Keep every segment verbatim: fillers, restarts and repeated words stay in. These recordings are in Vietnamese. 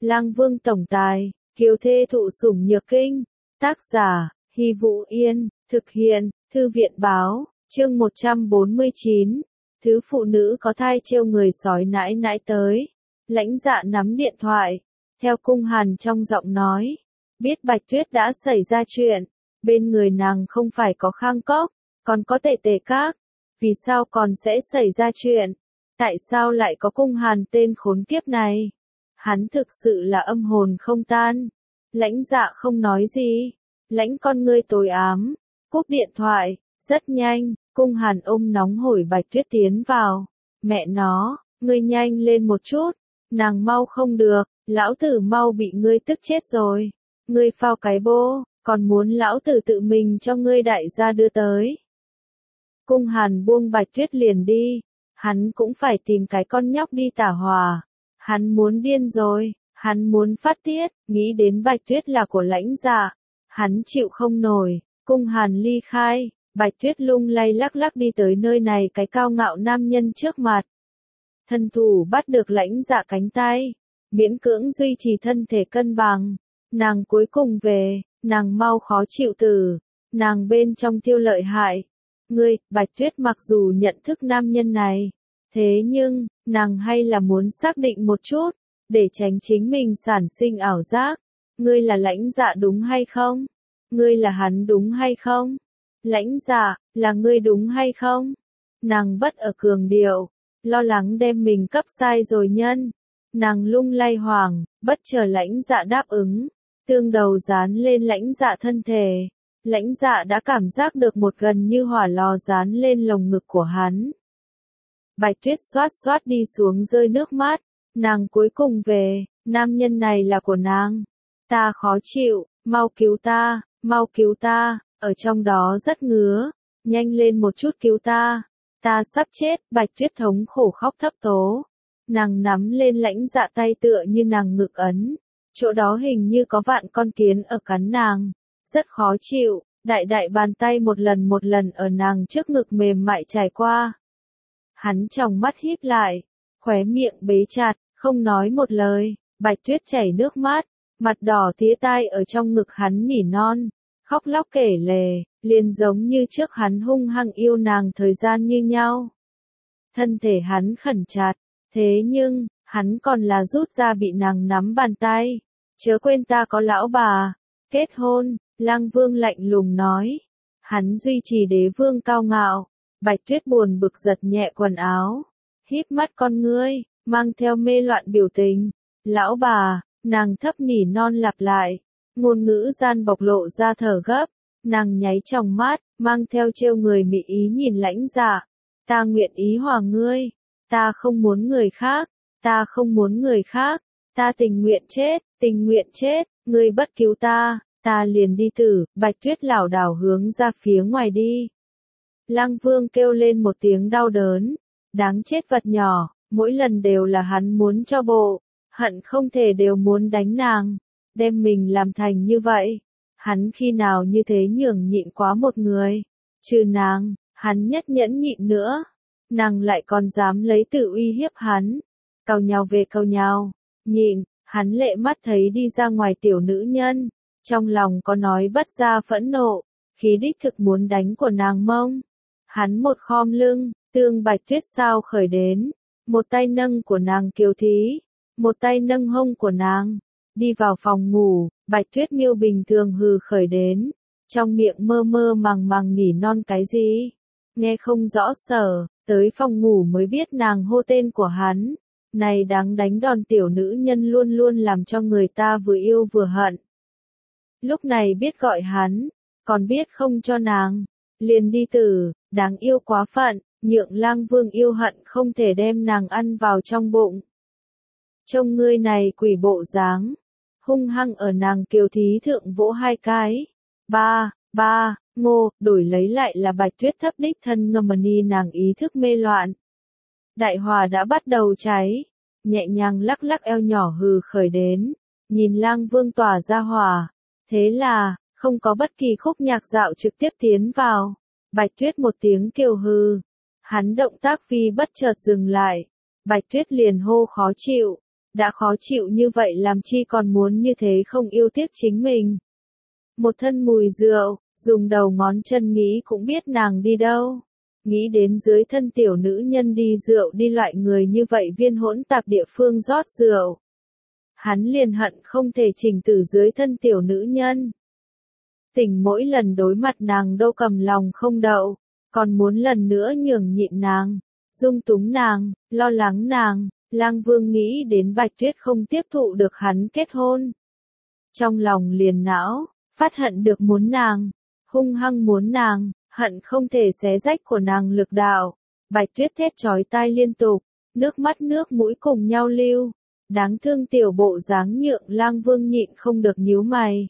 Lang Vương tổng tài, kiều thê thụ sủng nhược kinh. Tác giả, Hy Vũ Yên, thực hiện, Thư viện báo, chương một trăm bốn mươi chín. Thứ phụ nữ có thai trêu người sói nãi nãi tới. Lãnh Dạ nắm điện thoại, theo cung hàn trong giọng nói. Biết Bạch Tuyết đã xảy ra chuyện, bên người nàng không phải có Khang Cốc, còn có Tệ Tề Các. Vì sao còn sẽ xảy ra chuyện? Tại sao lại có cung hàn tên khốn kiếp này? Hắn thực sự là âm hồn không tan. Lãnh Dạ không nói gì. Lãnh con ngươi tối ám, cúp điện thoại, rất nhanh, cung hàn ôm nóng hổi Bạch Tuyết tiến vào. Mẹ nó, ngươi nhanh lên một chút, nàng mau không được, lão tử mau bị ngươi tức chết rồi. Ngươi phao cái bô, còn muốn lão tử tự mình cho ngươi đại gia đưa tới. Cung hàn buông Bạch Tuyết liền đi, hắn cũng phải tìm cái con nhóc đi tả hòa. Hắn muốn điên rồi, hắn muốn phát tiết, nghĩ đến Bạch Tuyết là của Lãnh Dạ. Hắn chịu không nổi, cung hàn ly khai, Bạch Tuyết lung lay lắc lắc đi tới nơi này cái cao ngạo nam nhân trước mặt. Thân thủ bắt được Lãnh Dạ cánh tay, miễn cưỡng duy trì thân thể cân bằng. Nàng cuối cùng về, nàng mau khó chịu tử, nàng bên trong tiêu lợi hại. Ngươi, Bạch Tuyết mặc dù nhận thức nam nhân này, thế nhưng, nàng hay là muốn xác định một chút, để tránh chính mình sản sinh ảo giác. Ngươi là Lãnh Dạ đúng hay không? Ngươi là hắn đúng hay không? Lãnh Dạ, là ngươi đúng hay không? Nàng bất ở cường điệu, lo lắng đem mình cấp sai rồi nhân. Nàng lung lay hoảng, bất chờ Lãnh Dạ đáp ứng, tương đầu dán lên Lãnh Dạ thân thể. Lãnh Dạ đã cảm giác được một gần như hỏa lò dán lên lồng ngực của hắn. Bạch Tuyết xoát xoát đi xuống rơi nước mắt, nàng cuối cùng về, nam nhân này là của nàng. Ta khó chịu, mau cứu ta, mau cứu ta, ở trong đó rất ngứa, nhanh lên một chút cứu ta, ta sắp chết. Bạch Tuyết thống khổ khóc thấp tố, nàng nắm lên Lãnh Dạ tay tựa như nàng ngực ấn, chỗ đó hình như có vạn con kiến ở cắn nàng, rất khó chịu, đại đại bàn tay một lần một lần ở nàng trước ngực mềm mại trải qua. Hắn tròng mắt híp lại, khóe miệng bế chặt, không nói một lời. Bạch Tuyết chảy nước mắt, mặt đỏ tía tai ở trong ngực hắn nỉ non, khóc lóc kể lể, liền giống như trước hắn hung hăng yêu nàng thời gian như nhau. Thân thể hắn khẩn chặt, thế nhưng, hắn còn là rút ra bị nàng nắm bàn tay. Chớ quên ta có lão bà, kết hôn, Lang Vương lạnh lùng nói. Hắn duy trì đế vương cao ngạo. Bạch Tuyết buồn bực giật nhẹ quần áo, híp mắt con ngươi, mang theo mê loạn biểu tình. Lão bà, nàng thấp nỉ non lặp lại, ngôn ngữ gian bộc lộ ra thở gấp, nàng nháy tròng mắt, mang theo trêu người mị ý nhìn Lãnh Dạ. Ta nguyện ý hòa ngươi, ta không muốn người khác, ta không muốn người khác, ta tình nguyện chết, tình nguyện chết, ngươi bất cứu ta, ta liền đi tử. Bạch Tuyết lảo đảo hướng ra phía ngoài đi. Lang Vương kêu lên một tiếng đau đớn, đáng chết vật nhỏ, mỗi lần đều là hắn muốn cho bộ, hận không thể đều muốn đánh nàng, đem mình làm thành như vậy. Hắn khi nào như thế nhường nhịn quá một người, trừ nàng, hắn nhất nhẫn nhịn nữa, nàng lại còn dám lấy tự uy hiếp hắn, cào nhào về cào nhào, nhịn, hắn lệ mắt thấy đi ra ngoài tiểu nữ nhân, trong lòng có nói bất ra phẫn nộ, khí đích thực muốn đánh của nàng mông. Hắn một khom lưng, tương Bạch Tuyết sao khởi đến, một tay nâng của nàng kiều thí, một tay nâng hông của nàng, đi vào phòng ngủ. Bạch Tuyết miêu bình thường hừ khởi đến, trong miệng mơ mơ màng màng nỉ non cái gì, nghe không rõ sở, tới phòng ngủ mới biết nàng hô tên của hắn. Này đáng đánh đòn tiểu nữ nhân luôn luôn làm cho người ta vừa yêu vừa hận. Lúc này biết gọi hắn, còn biết không cho nàng, liền đi tử, đáng yêu quá phận, nhượng Lang Vương yêu hận không thể đem nàng ăn vào trong bụng. Trông ngươi này quỷ bộ dáng, hung hăng ở nàng kiều thí thượng vỗ hai cái. Ba, ba, ngô, đổi lấy lại là Bạch Tuyết thấp đích thân ngâm ni nàng ý thức mê loạn. Đại hòa đã bắt đầu cháy, nhẹ nhàng lắc lắc eo nhỏ hừ khởi đến, nhìn Lang Vương tỏa ra hỏa. Thế là, không có bất kỳ khúc nhạc dạo trực tiếp tiến vào. Bạch Tuyết một tiếng kêu hừ, hắn động tác phi bất chợt dừng lại. Bạch Tuyết liền hô khó chịu, đã khó chịu như vậy làm chi còn muốn như thế không yêu tiếc chính mình. Một thân mùi rượu, dùng đầu ngón chân nghĩ cũng biết nàng đi đâu. Nghĩ đến dưới thân tiểu nữ nhân đi rượu đi loại người như vậy viên hỗn tạp địa phương rót rượu. Hắn liền hận không thể chỉnh tử dưới thân tiểu nữ nhân. Tỉnh mỗi lần đối mặt nàng đâu cầm lòng không đậu, còn muốn lần nữa nhường nhịn nàng, dung túng nàng, lo lắng nàng. Lang Vương nghĩ đến Bạch Tuyết không tiếp thụ được hắn kết hôn. Trong lòng liền não, phát hận được muốn nàng, hung hăng muốn nàng, hận không thể xé rách của nàng lực đạo. Bạch Tuyết thét chói tai liên tục, nước mắt nước mũi cùng nhau lưu. Đáng thương tiểu bộ dáng nhượng Lang Vương nhịn không được nhíu mày.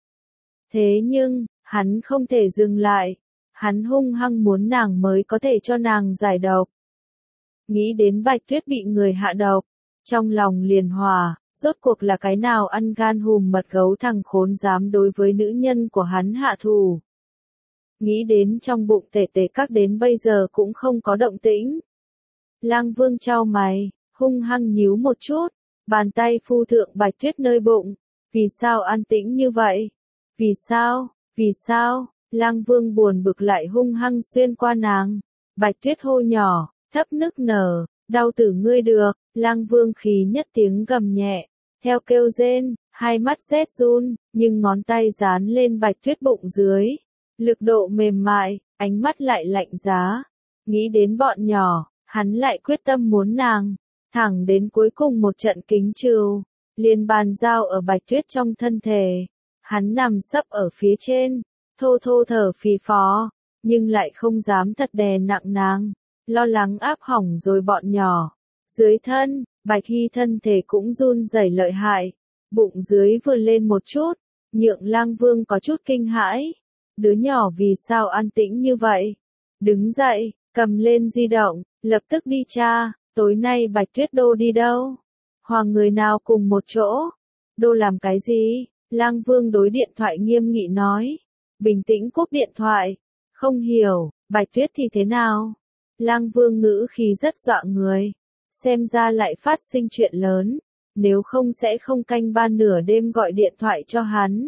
Thế nhưng, hắn không thể dừng lại, hắn hung hăng muốn nàng mới có thể cho nàng giải độc. Nghĩ đến Bạch Tuyết bị người hạ độc, trong lòng liền hòa, rốt cuộc là cái nào ăn gan hùm mật gấu thằng khốn dám đối với nữ nhân của hắn hạ thủ. Nghĩ đến trong bụng tể tể các đến bây giờ cũng không có động tĩnh. Lang Vương chau mày, hung hăng nhíu một chút, bàn tay phu thượng Bạch Tuyết nơi bụng. Vì sao an tĩnh như vậy? Vì sao? Vì sao? Lang Vương buồn bực lại hung hăng xuyên qua nàng. Bạch Tuyết hô nhỏ, thấp nức nở, đau tử ngươi được. Lang Vương khí nhất tiếng gầm nhẹ, theo kêu rên, hai mắt rét run, nhưng ngón tay dán lên Bạch Tuyết bụng dưới. Lực độ mềm mại, ánh mắt lại lạnh giá. Nghĩ đến bọn nhỏ, hắn lại quyết tâm muốn nàng. Thẳng đến cuối cùng một trận kính trừu, liền bàn giao ở Bạch Tuyết trong thân thể. Hắn nằm sấp ở phía trên, thô thô thở phì phò, nhưng lại không dám thật đè nặng nàng, lo lắng áp hỏng rồi bọn nhỏ. Dưới thân, Bạch Hy thân thể cũng run rẩy lợi hại, bụng dưới vừa lên một chút, nhượng Lang Vương có chút kinh hãi. Đứa nhỏ vì sao an tĩnh như vậy? Đứng dậy, cầm lên di động, lập tức đi tra, tối nay Bạch Tuyết Đô đi đâu? Hoặc người nào cùng một chỗ? Đô làm cái gì? Lang Vương đối điện thoại nghiêm nghị nói. Bình tĩnh cúp điện thoại. Không hiểu, Bạch Tuyết thì thế nào? Lang Vương ngữ khí rất dọa người. Xem ra lại phát sinh chuyện lớn. Nếu không sẽ không canh ba nửa đêm gọi điện thoại cho hắn.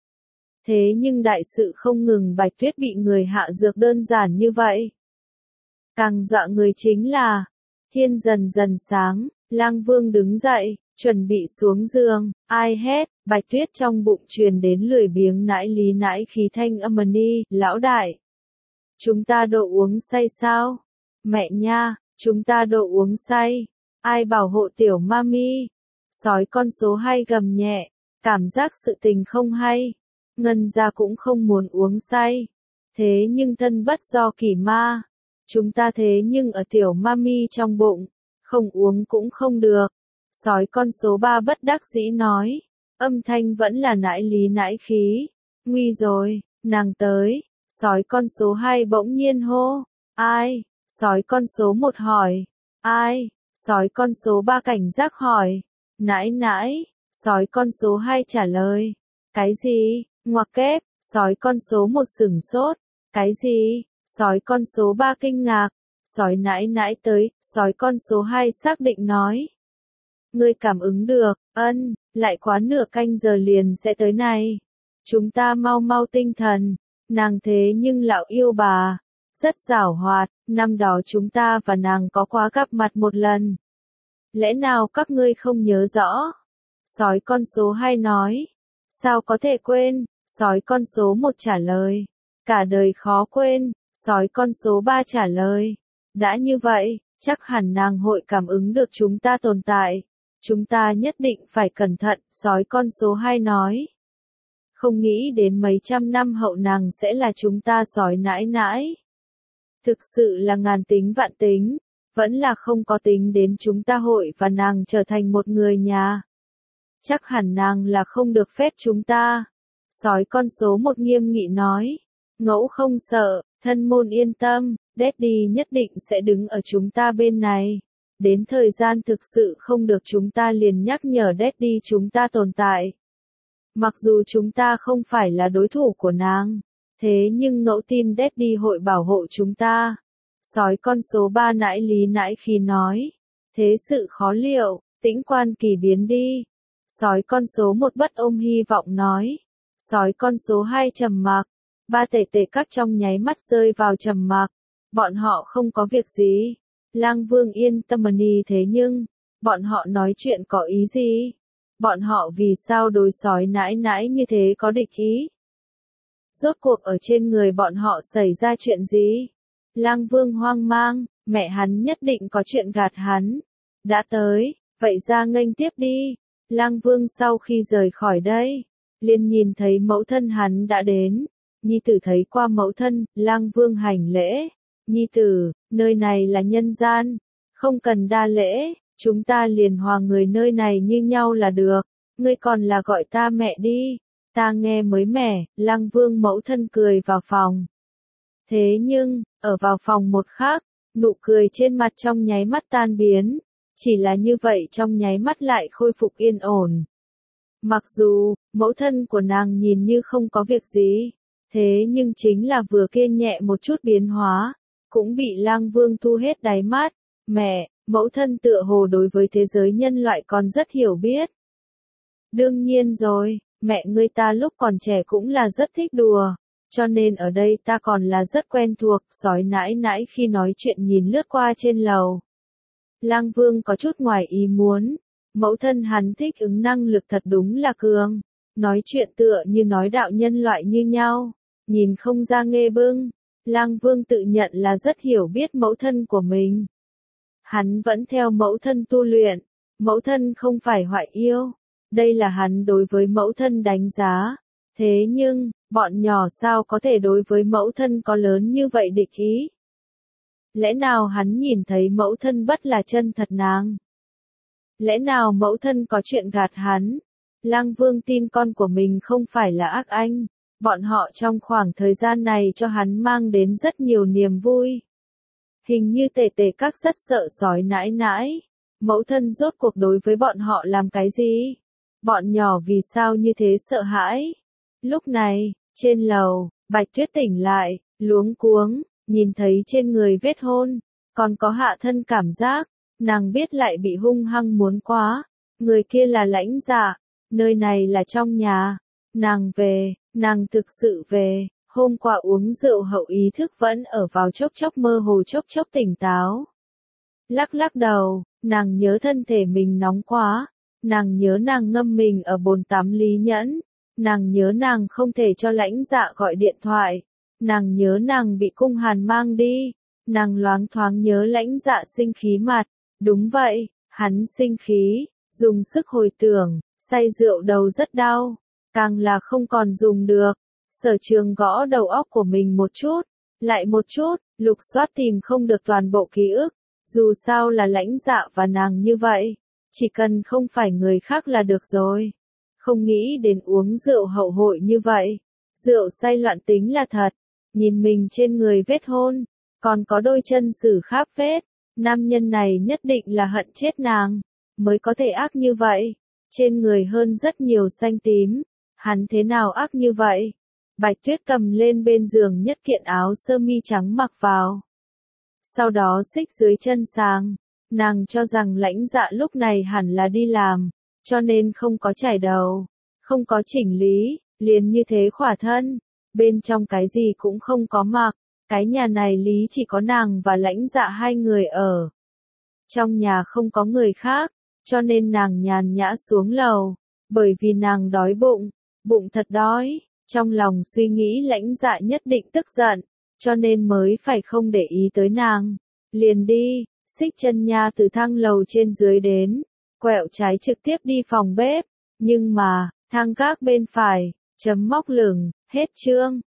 Thế nhưng đại sự không ngừng Bạch Tuyết bị người hạ dược đơn giản như vậy. Càng dọa người chính là, thiên dần dần sáng, Lang Vương đứng dậy, chuẩn bị xuống giường, ai hét, Bạch Tuyết trong bụng truyền đến lười biếng nãi lý nãi khí thanh âm ni, lão đại. Chúng ta độ uống say sao? Mẹ nha, chúng ta độ uống say. Ai bảo hộ tiểu mami? Sói con số hai gầm nhẹ, cảm giác sự tình không hay. Ngân gia cũng không muốn uống say. Thế nhưng thân bất do kỳ ma. Chúng ta thế nhưng ở tiểu mami trong bụng, không uống cũng không được. Sói con số ba bất đắc dĩ nói, âm thanh vẫn là nãi lý nãi khí. Nguy rồi, nàng tới. Sói con số hai bỗng nhiên hô, ai? Sói con số một hỏi, ai? Sói con số ba cảnh giác hỏi, nãi nãi. Sói con số hai trả lời, cái gì? Ngoặc kép. Sói con số một sửng sốt, cái gì? Sói con số ba kinh ngạc, sói nãi nãi tới. Sói con số hai xác định nói, ngươi cảm ứng được, ân, lại quá nửa canh giờ liền sẽ tới này. Chúng ta mau mau tinh thần, nàng thế nhưng lão yêu bà, rất giảo hoạt, năm đó chúng ta và nàng có quá gặp mặt một lần. Lẽ nào các ngươi không nhớ rõ? Sói con số hai nói, sao có thể quên? Sói con số một trả lời, cả đời khó quên. Sói con số ba trả lời, đã như vậy, chắc hẳn nàng hội cảm ứng được chúng ta tồn tại. Chúng ta nhất định phải cẩn thận, sói con số hai nói. Không nghĩ đến mấy trăm năm hậu nàng sẽ là chúng ta sói nãi nãi. Thực sự là ngàn tính vạn tính, vẫn là không có tính đến chúng ta hội và nàng trở thành một người nhà. Chắc hẳn nàng là không được phép chúng ta. Sói con số một nghiêm nghị nói, ngẫu không sợ, thân môn yên tâm, Daddy nhất định sẽ đứng ở chúng ta bên này. Đến thời gian thực sự không được chúng ta liền nhắc nhở Daddy chúng ta tồn tại. Mặc dù chúng ta không phải là đối thủ của nàng, thế nhưng ngẫu tin Daddy hội bảo hộ chúng ta. Sói con số ba nãi lý nãi khi nói, thế sự khó liệu, Tĩnh Quan kỳ biến đi. Sói con số một bất ôm hy vọng nói. Sói con số hai trầm mặc. Ba tể tể các trong nháy mắt rơi vào trầm mặc. Bọn họ không có việc gì. Lang Vương yên tâm nì thế nhưng, bọn họ nói chuyện có ý gì? Bọn họ vì sao đối sói nãi nãi như thế có địch ý? Rốt cuộc ở trên người bọn họ xảy ra chuyện gì? Lang Vương hoang mang, mẹ hắn nhất định có chuyện gạt hắn. Đã tới, vậy ra nghênh tiếp đi. Lang Vương sau khi rời khỏi đây, liền nhìn thấy mẫu thân hắn đã đến. Nhi tử thấy qua mẫu thân, Lang Vương hành lễ. Nhi tử, nơi này là nhân gian, không cần đa lễ, chúng ta liền hòa người nơi này như nhau là được. Ngươi còn là gọi ta mẹ đi. Ta nghe mới mẻ. Lang Vương mẫu thân cười vào phòng. Thế nhưng, ở vào phòng một khắc, nụ cười trên mặt trong nháy mắt tan biến. Chỉ là như vậy trong nháy mắt lại khôi phục yên ổn. Mặc dù, mẫu thân của nàng nhìn như không có việc gì, thế nhưng chính là vừa kia nhẹ một chút biến hóa, cũng bị Lang Vương thu hết đáy mắt. Mẹ, mẫu thân tựa hồ đối với thế giới nhân loại còn rất hiểu biết. Đương nhiên rồi, mẹ ngươi ta lúc còn trẻ cũng là rất thích đùa, cho nên ở đây ta còn là rất quen thuộc. Sói nãi nãi khi nói chuyện nhìn lướt qua trên lầu. Lang Vương có chút ngoài ý muốn, mẫu thân hắn thích ứng năng lực thật đúng là cường, nói chuyện tựa như nói đạo nhân loại như nhau, nhìn không ra nghê bưng. Lang Vương tự nhận là rất hiểu biết mẫu thân của mình. Hắn vẫn theo mẫu thân tu luyện, mẫu thân không phải hoại yêu, đây là hắn đối với mẫu thân đánh giá. Thế nhưng, bọn nhỏ sao có thể đối với mẫu thân có lớn như vậy địch ý? Lẽ nào hắn nhìn thấy mẫu thân bất là chân thật nàng? Lẽ nào mẫu thân có chuyện gạt hắn? Lang Vương tin con của mình không phải là ác anh, bọn họ trong khoảng thời gian này cho hắn mang đến rất nhiều niềm vui. Hình như tể tể các rất sợ sói nãi nãi. Mẫu thân rốt cuộc đối với bọn họ làm cái gì? Bọn nhỏ vì sao như thế sợ hãi? Lúc này, trên lầu, Bạch Tuyết tỉnh lại, luống cuống, nhìn thấy trên người vết hôn, còn có hạ thân cảm giác, nàng biết lại bị hung hăng muốn quá. Người kia là Lãnh Dạ, nơi này là trong nhà. Nàng về, nàng thực sự về. Hôm qua uống rượu hậu ý thức vẫn ở vào chốc chốc mơ hồ chốc chốc tỉnh táo. Lắc lắc đầu, nàng nhớ thân thể mình nóng quá, nàng nhớ nàng ngâm mình ở bồn tắm Lý Nhẫn, nàng nhớ nàng không thể cho Lãnh Dạ gọi điện thoại, nàng nhớ nàng bị Cung Hàn mang đi, nàng loáng thoáng nhớ Lãnh Dạ sinh khí mặt, đúng vậy, hắn sinh khí, dùng sức hồi tưởng, say rượu đầu rất đau, càng là không còn dùng được. Sở Trường gõ đầu óc của mình một chút, lại một chút, lục soát tìm không được toàn bộ ký ức, dù sao là Lãnh Dạ và nàng như vậy, chỉ cần không phải người khác là được rồi. Không nghĩ đến uống rượu hậu hội như vậy, rượu say loạn tính là thật, nhìn mình trên người vết hôn, còn có đôi chân sử kháp vết, nam nhân này nhất định là hận chết nàng, mới có thể ác như vậy, trên người hơn rất nhiều xanh tím, hắn thế nào ác như vậy? Bạch Tuyết cầm lên bên giường nhất kiện áo sơ mi trắng mặc vào. Sau đó xích dưới chân sàng, nàng cho rằng Lãnh Dạ lúc này hẳn là đi làm, cho nên không có chải đầu, không có chỉnh lý, liền như thế khỏa thân, bên trong cái gì cũng không có mặc, cái nhà này lý chỉ có nàng và Lãnh Dạ hai người ở. Trong nhà không có người khác, cho nên nàng nhàn nhã xuống lầu, bởi vì nàng đói bụng, bụng thật đói. Trong lòng suy nghĩ Lãnh Dạ nhất định tức giận, cho nên mới phải không để ý tới nàng. Liền đi, xích chân nha từ thang lầu trên dưới đến, quẹo trái trực tiếp đi phòng bếp, nhưng mà, thang gác bên phải, chấm móc lửng, hết chương.